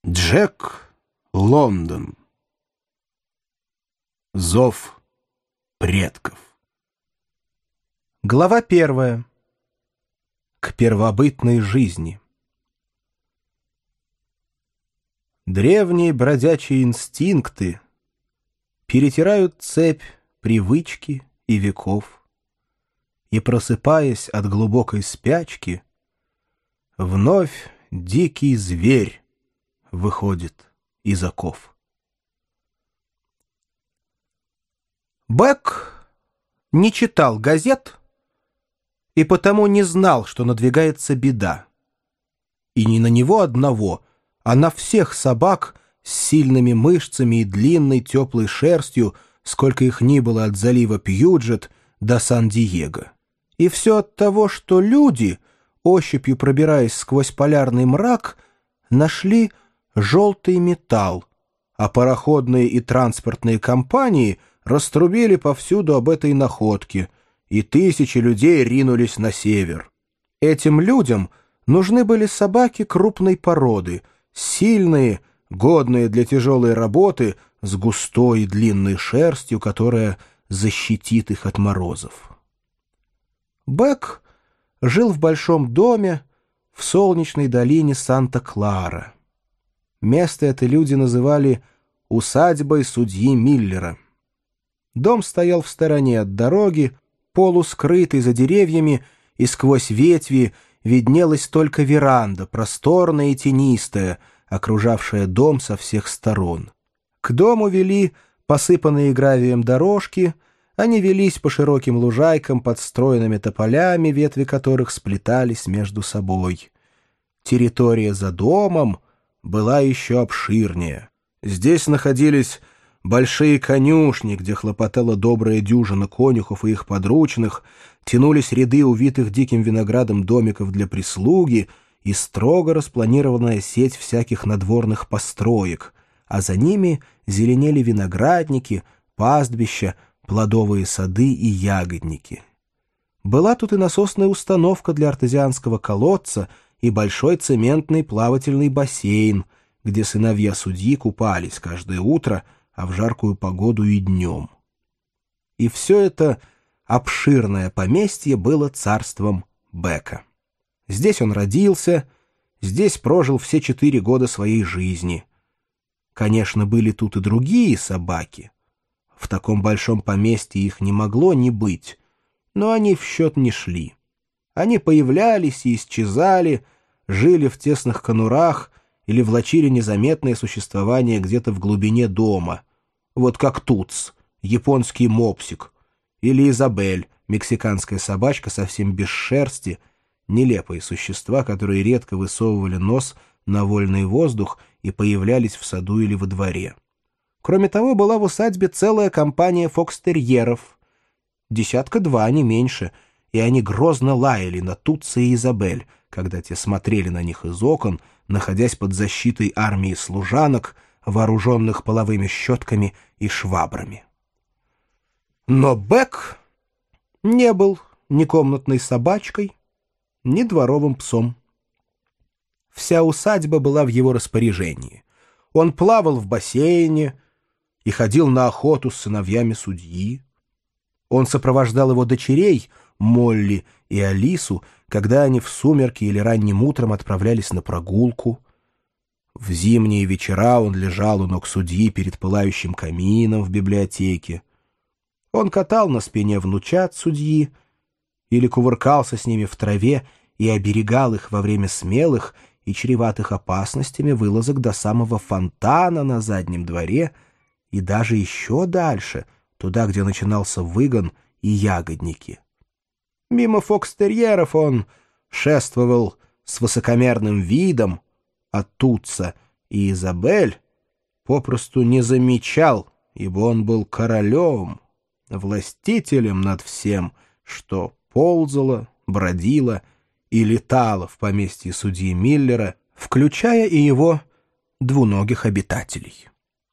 Джек Лондон. Зов предков. Глава 1. К первобытной жизни. Древние бродячие инстинкты перетирают цепь привычки и веков, и, просыпаясь от глубокой спячки, вновь дикий зверь выходит из оков. Бэк не читал газет и потому не знал, что надвигается беда. И не на него одного, а на всех собак с сильными мышцами и длинной теплой шерстью, сколько их ни было от залива Пьюджет до Сан-Диего. И все от того, что люди, ощупью пробираясь сквозь полярный мрак, нашли желтый металл, а пароходные и транспортные компании раструбили повсюду об этой находке, и тысячи людей ринулись на север. Этим людям нужны были собаки крупной породы, сильные, годные для тяжелой работы, с густой и длинной шерстью, которая защитит их от морозов. Бэк жил в большом доме в солнечной долине Санта-Клара. Место это люди называли усадьбой судьи Миллера. Дом стоял в стороне от дороги, полускрытый за деревьями, и сквозь ветви виднелась только веранда, просторная и тенистая, окружавшая дом со всех сторон. К дому вели посыпанные гравием дорожки, они велись по широким лужайкам под стройными тополями, ветви которых сплетались между собой. Территория за домом была еще обширнее. Здесь находились большие конюшни, где хлопотала добрая дюжина конюхов и их подручных, тянулись ряды увитых диким виноградом домиков для прислуги и строго распланированная сеть всяких надворных построек, а за ними зеленели виноградники, пастбища, плодовые сады и ягодники. Была тут и насосная установка для артезианского колодца и большой цементный плавательный бассейн, где сыновья судьи купались каждое утро, а в жаркую погоду и днем. И все это обширное поместье было царством Бэка. Здесь он родился, здесь прожил все 4 года своей жизни. Конечно, были тут и другие собаки. В таком большом поместье их не могло не быть, но они в счет не шли. Они появлялись и исчезали, жили в тесных конурах или влачили незаметное существование где-то в глубине дома, вот как Туц, японский мопсик, или Изабель, мексиканская собачка совсем без шерсти, нелепые существа, которые редко высовывали нос на вольный воздух и появлялись в саду или во дворе. Кроме того, была в усадьбе целая компания фокстерьеров, 10-2, не меньше, и они грозно лаяли на Тутса и Изабель, когда те смотрели на них из окон, находясь под защитой армии служанок, вооруженных половыми щетками и швабрами. Но Бэк не был ни комнатной собачкой, ни дворовым псом. Вся усадьба была в его распоряжении. Он плавал в бассейне и ходил на охоту с сыновьями судьи. Он сопровождал его дочерей, Молли и Алису, когда они в сумерки или ранним утром отправлялись на прогулку. В зимние вечера он лежал у ног судьи перед пылающим камином в библиотеке. Он катал на спине внучат судьи или кувыркался с ними в траве и оберегал их во время смелых и чреватых опасностями вылазок до самого фонтана на заднем дворе и даже еще дальше, туда, где начинался выгон и ягодники. Мимо фокстерьеров он шествовал с высокомерным видом, а Тутса и Изабель попросту не замечал, ибо он был королем, властителем над всем, что ползало, бродило и летало в поместье судьи Миллера, включая и его двуногих обитателей.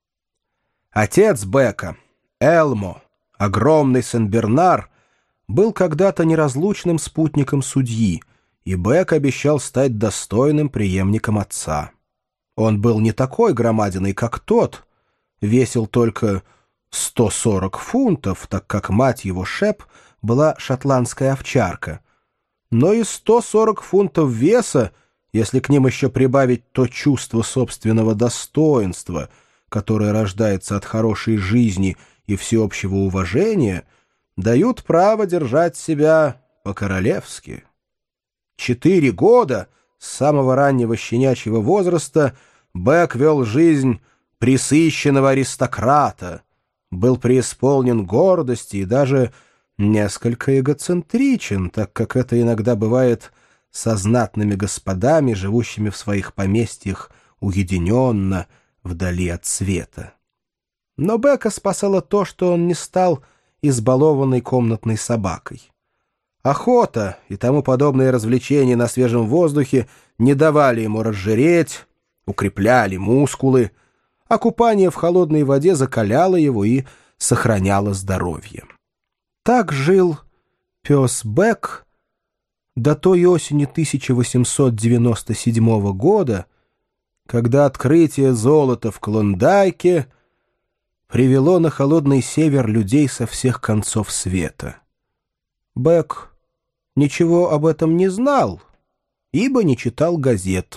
Отец Бэка, Элмо, огромный Сен-Бернар, был когда-то неразлучным спутником судьи, и Бэк обещал стать достойным преемником отца. Он был не такой громадиной, как тот, весил только 140 фунтов, так как мать его, Шеп, была шотландская овчарка. Но и 140 фунтов веса, если к ним еще прибавить то чувство собственного достоинства, которое рождается от хорошей жизни и всеобщего уважения, дают право держать себя по-королевски. 4 года с самого раннего щенячьего возраста Бек вел жизнь пресыщенного аристократа, был преисполнен гордости и даже несколько эгоцентричен, так как это иногда бывает со знатными господами, живущими в своих поместьях уединенно, вдали от света. Но Бека спасало то, что он не стал избалованной комнатной собакой. Охота и тому подобные развлечения на свежем воздухе не давали ему разжиреть, укрепляли мускулы, а купание в холодной воде закаляло его и сохраняло здоровье. Так жил пес Бек до той осени 1897 года, когда открытие золота в Клондайке привело на холодный север людей со всех концов света. Бек ничего об этом не знал, ибо не читал газет.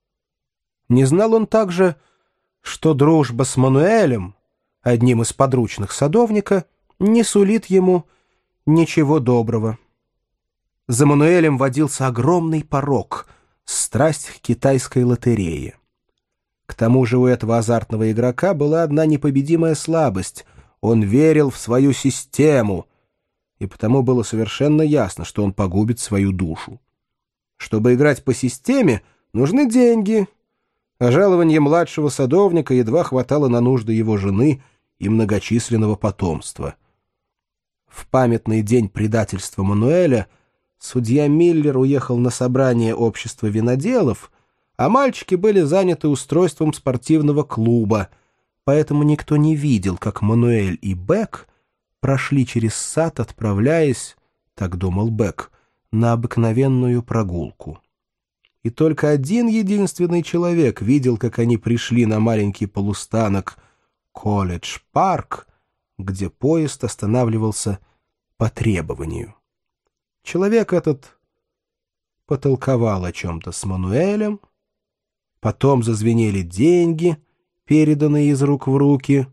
Не знал он также, что дружба с Мануэлем, одним из подручных садовника, не сулит ему ничего доброго. За Мануэлем водился огромный порок — страсть к китайской лотерее. К тому же у этого азартного игрока была одна непобедимая слабость — он верил в свою систему, и потому было совершенно ясно, что он погубит свою душу. Чтобы играть по системе, нужны деньги, а жалование младшего садовника едва хватало на нужды его жены и многочисленного потомства. В памятный день предательства Мануэля судья Миллер уехал на собрание общества виноделов, а мальчики были заняты устройством спортивного клуба, поэтому никто не видел, как Мануэль и Бек прошли через сад, отправляясь, так думал Бек, на обыкновенную прогулку. И только один единственный человек видел, как они пришли на маленький полустанок Колледж-парк, где поезд останавливался по требованию. Человек этот потолковал о чем-то с Мануэлем, потом зазвенели деньги, переданные из рук в руки.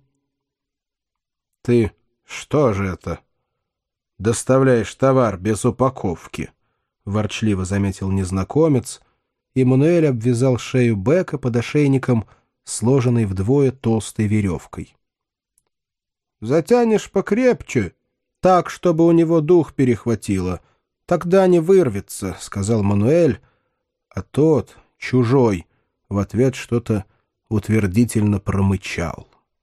«Ты что же это? Доставляешь товар без упаковки?» — ворчливо заметил незнакомец, и Мануэль обвязал шею Бека под ошейником, сложенной вдвое толстой веревкой. «Затянешь покрепче, так, чтобы у него дух перехватило. Тогда не вырвется», — сказал Мануэль, а тот, чужой, в ответ что-то утвердительно промычал.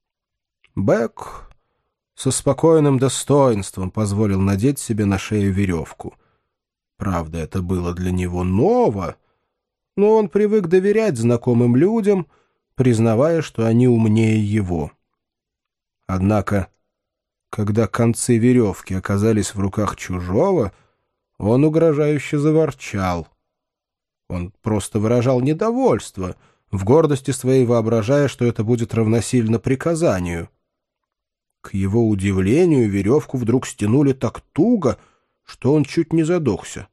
Бек со спокойным достоинством позволил надеть себе на шею веревку. Правда, это было для него ново, но он привык доверять знакомым людям, признавая, что они умнее его. Однако, когда концы веревки оказались в руках чужого, он угрожающе заворчал. Он просто выражал недовольство, в гордости своей воображая, что это будет равносильно приказанию. К его удивлению, веревку вдруг стянули так туго, что он чуть не задохся.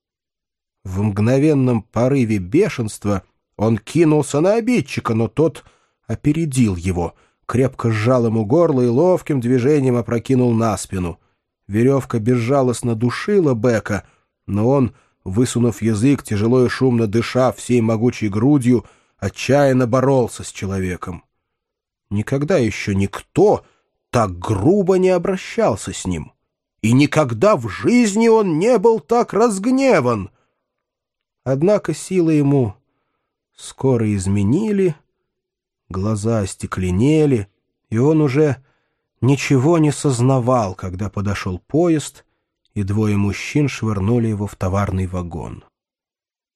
В мгновенном порыве бешенства он кинулся на обидчика, но тот опередил его, крепко сжал ему горло и ловким движением опрокинул на спину. Веревка безжалостно душила Бека, но он, высунув язык, тяжело и шумно дыша всей могучей грудью, отчаянно боролся с человеком. Никогда еще никто так грубо не обращался с ним, и никогда в жизни он не был так разгневан. Однако силы ему скоро изменили, глаза остекленели, и он уже ничего не сознавал, когда подошел поезд, и двое мужчин швырнули его в товарный вагон.